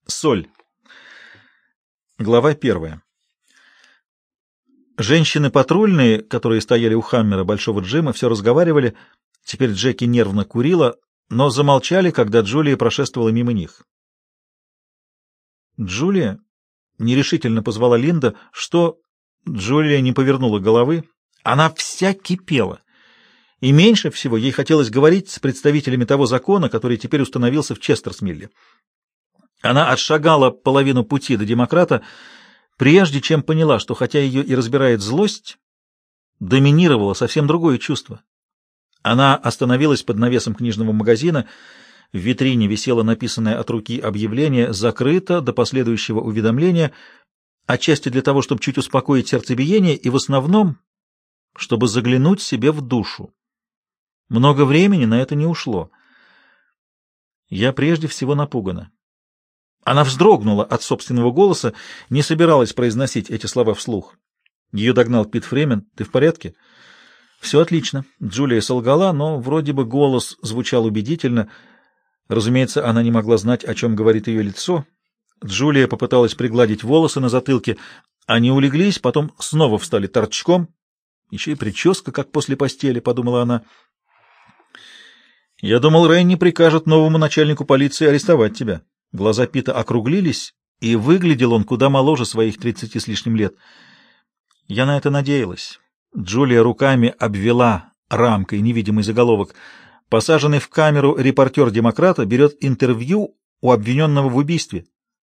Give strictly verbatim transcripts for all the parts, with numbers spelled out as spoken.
Соль. Глава первая. Женщины-патрульные, которые стояли у Хаммера Большого Джима, все разговаривали. Теперь Джеки нервно курила, но замолчали, когда Джулия прошествовала мимо них. «Джулия?» — нерешительно позвала Линда. «Что?» — Джулия не повернула головы. Она вся кипела. И меньше всего ей хотелось говорить с представителями того закона, который теперь установился в Честерсмилле. Она отшагала половину пути до демократа, прежде чем поняла, что хотя ее и разбирает злость, доминировало совсем другое чувство. Она остановилась под навесом книжного магазина. В витрине висело написанное от руки объявление «Закрыто до последующего уведомления», отчасти для того, чтобы чуть успокоить сердцебиение, и в основном, чтобы заглянуть себе в душу. Много времени на это не ушло. Я прежде всего напугана. Она вздрогнула от собственного голоса, не собиралась произносить эти слова вслух. Ее догнал Пит Фремен. «Ты в порядке?» «Все отлично». Джулия солгала, но вроде бы голос звучал убедительно. Разумеется, она не могла знать, о чем говорит ее лицо. Джулия попыталась пригладить волосы на затылке. Они улеглись, потом снова встали торчком. Еще и прическа, как после постели, — подумала она. «Я думал, Ренни прикажет новому начальнику полиции арестовать тебя». Глаза Пита округлились, и выглядел он куда моложе своих тридцати с лишним лет. Я на это надеялась. Джулия руками обвела рамкой невидимый заголовок. Посаженный в камеру репортер «Демократа» берет интервью у обвиненного в убийстве.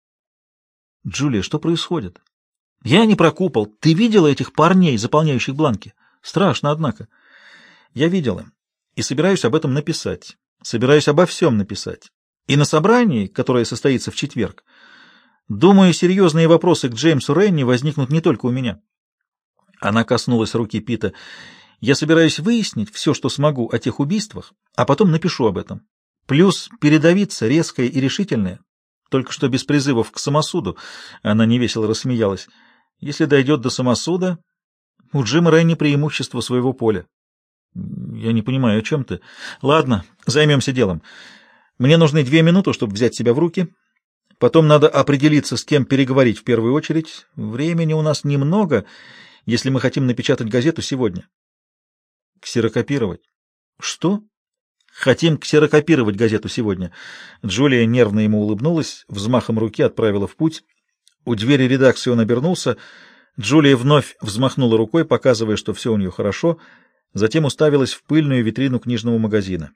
Джулия, что происходит? Я не про купол. Ты видела этих парней, заполняющих бланки? Страшно, однако. Я видела. И собираюсь об этом написать. Собираюсь обо всем написать. И на собрании, которое состоится в четверг, думаю, серьезные вопросы к Джеймсу Ренни возникнут не только у меня. Она коснулась руки Пита. Я собираюсь выяснить все, что смогу о тех убийствах, а потом напишу об этом. Плюс передовица резкая и решительная, только что без призывов к самосуду. Она невесело рассмеялась. Если дойдет до самосуда, у Джима Ренни преимущество своего поля. Я не понимаю, о чем ты. Ладно, займемся делом. Мне нужны две минуты, чтобы взять себя в руки. Потом надо определиться, с кем переговорить в первую очередь. Времени у нас немного, если мы хотим напечатать газету сегодня. Ксерокопировать. Что? Хотим ксерокопировать газету сегодня. Джулия нервно ему улыбнулась, взмахом руки отправила в путь. У двери редакции он обернулся. Джулия вновь взмахнула рукой, показывая, что все у нее хорошо, затем уставилась в пыльную витрину книжного магазина.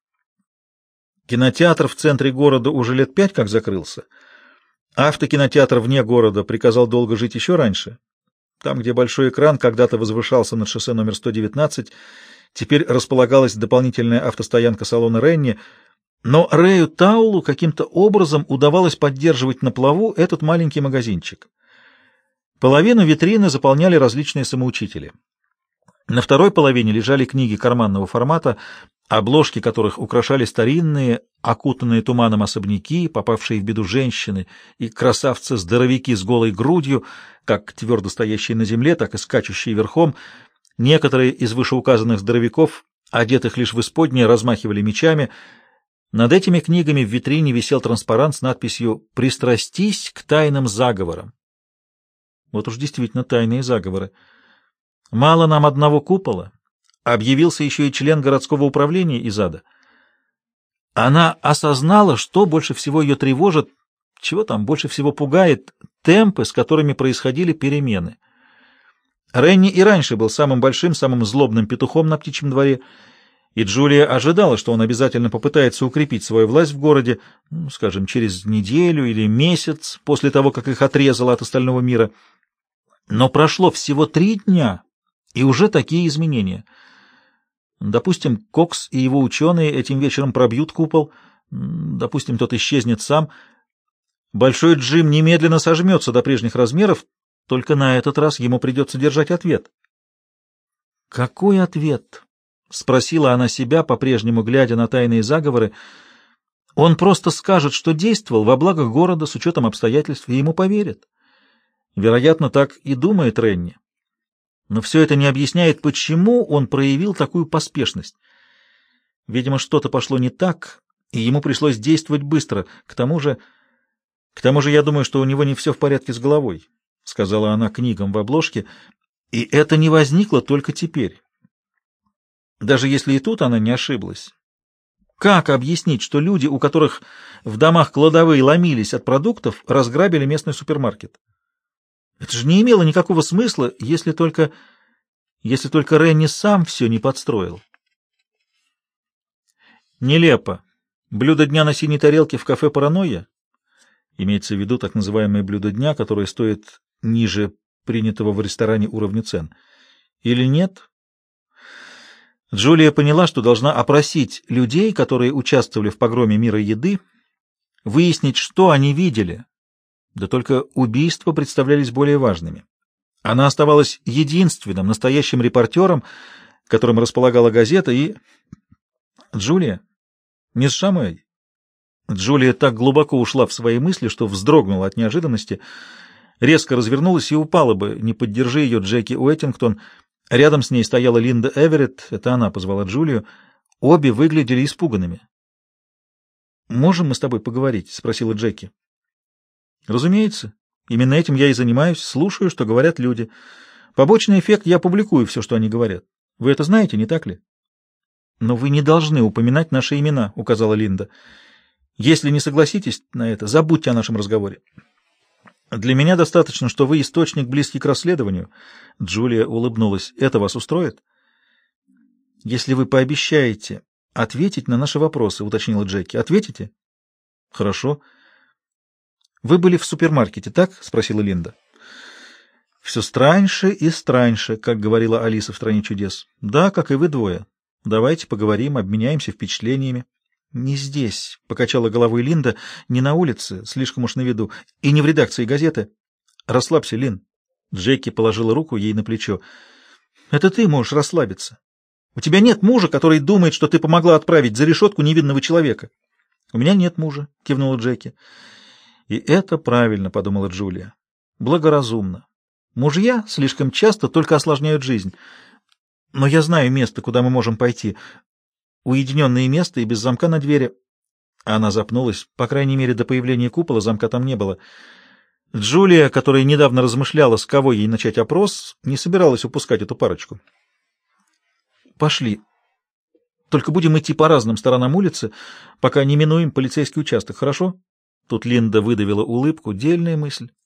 Кинотеатр в центре города уже лет пять как закрылся. Автокинотеатр вне города приказал долго жить еще раньше. Там, где большой экран когда-то возвышался над шоссе номер сто девятнадцать, теперь располагалась дополнительная автостоянка салона Ренни, но Рэю Таулу каким-то образом удавалось поддерживать на плаву этот маленький магазинчик. Половину витрины заполняли различные самоучители. На второй половине лежали книги карманного формата, обложки которых украшали старинные, окутанные туманом особняки, попавшие в беду женщины и красавцы-здоровяки с голой грудью, как твердо стоящие на земле, так и скачущие верхом. Некоторые из вышеуказанных здоровяков, одетых лишь в исподнее, размахивали мечами. Над этими книгами в витрине висел транспарант с надписью «Пристрастись к тайным заговорам». Вот уж действительно тайные заговоры. Мало нам одного купола. Объявился еще и член городского управления из ада. Она осознала, что больше всего ее тревожит, чего там больше всего пугает, темпы, с которыми происходили перемены. Ренни и раньше был самым большим, самым злобным петухом на птичьем дворе, и Джулия ожидала, что он обязательно попытается укрепить свою власть в городе, ну, скажем, через неделю или месяц после того, как их отрезало от остального мира. Но прошло всего три дня, и уже такие изменения. Допустим, Кокс и его ученые этим вечером пробьют купол, допустим, тот исчезнет сам. Большой Джим немедленно сожмется до прежних размеров, только на этот раз ему придется держать ответ. «Какой ответ?» — спросила она себя, по-прежнему глядя на тайные заговоры. «Он просто скажет, что действовал во благо города с учетом обстоятельств, и ему поверят. Вероятно, так и думает Ренни. Но все это не объясняет, почему он проявил такую поспешность. Видимо, что-то пошло не так, и ему пришлось действовать быстро. К тому же, К тому же я думаю, что у него не все в порядке с головой, — сказала она книгам в обложке, — и это не возникло только теперь. Даже если и тут она не ошиблась. Как объяснить, что люди, у которых в домах кладовые ломились от продуктов, разграбили местный супермаркет? Это же не имело никакого смысла, если только... если только Ренни сам все не подстроил. Нелепо. Блюдо дня на синей тарелке в кафе «Паранойя»? Имеется в виду так называемое блюдо дня, которое стоит ниже принятого в ресторане уровня цен. Или нет? Джулия поняла, что должна опросить людей, которые участвовали в погроме мира еды, выяснить, что они видели. Да только убийства представлялись более важными. Она оставалась единственным настоящим репортером, которым располагала газета, и... Джулия? Мисс Шамуэль? Джулия так глубоко ушла в свои мысли, что вздрогнула от неожиданности, резко развернулась и упала бы, не поддержи ее Джеки Уэттингтон. Рядом с ней стояла Линда Эверетт, это она позвала Джулию. Обе выглядели испуганными. «Можем мы с тобой поговорить?» — спросила Джеки. «Разумеется. Именно этим я и занимаюсь, слушаю, что говорят люди. Побочный эффект — я публикую все, что они говорят. Вы это знаете, не так ли?» «Но вы не должны упоминать наши имена», — указала Линда. «Если не согласитесь на это, забудьте о нашем разговоре». «Для меня достаточно, что вы источник, близкий к расследованию». Джулия улыбнулась. «Это вас устроит?» «Если вы пообещаете ответить на наши вопросы», — уточнила Джеки. «Ответите?» «Хорошо». «Вы были в супермаркете, так?» — спросила Линда. «Все страньше и страньше», как говорила Алиса в «Стране чудес». «Да, как и вы двое. Давайте поговорим, обменяемся впечатлениями». «Не здесь», — покачала головой Линда, — «не на улице, слишком уж на виду, и не в редакции газеты». «Расслабься, Лин». Джеки положила руку ей на плечо. «Это ты можешь расслабиться. У тебя нет мужа, который думает, что ты помогла отправить за решетку невинного человека». «У меня нет мужа», — кивнула Джеки. «И это правильно», — подумала Джулия. «Благоразумно. Мужья слишком часто только осложняют жизнь. Но я знаю место, куда мы можем пойти. Уединенное место и без замка на двери». Она запнулась. По крайней мере, до появления купола замка там не было. Джулия, которая недавно размышляла, с кого ей начать опрос, не собиралась упускать эту парочку. «Пошли. Только будем идти по разным сторонам улицы, пока не минуем полицейский участок, хорошо?» Тут Линда выдавила улыбку. Дельная мысль.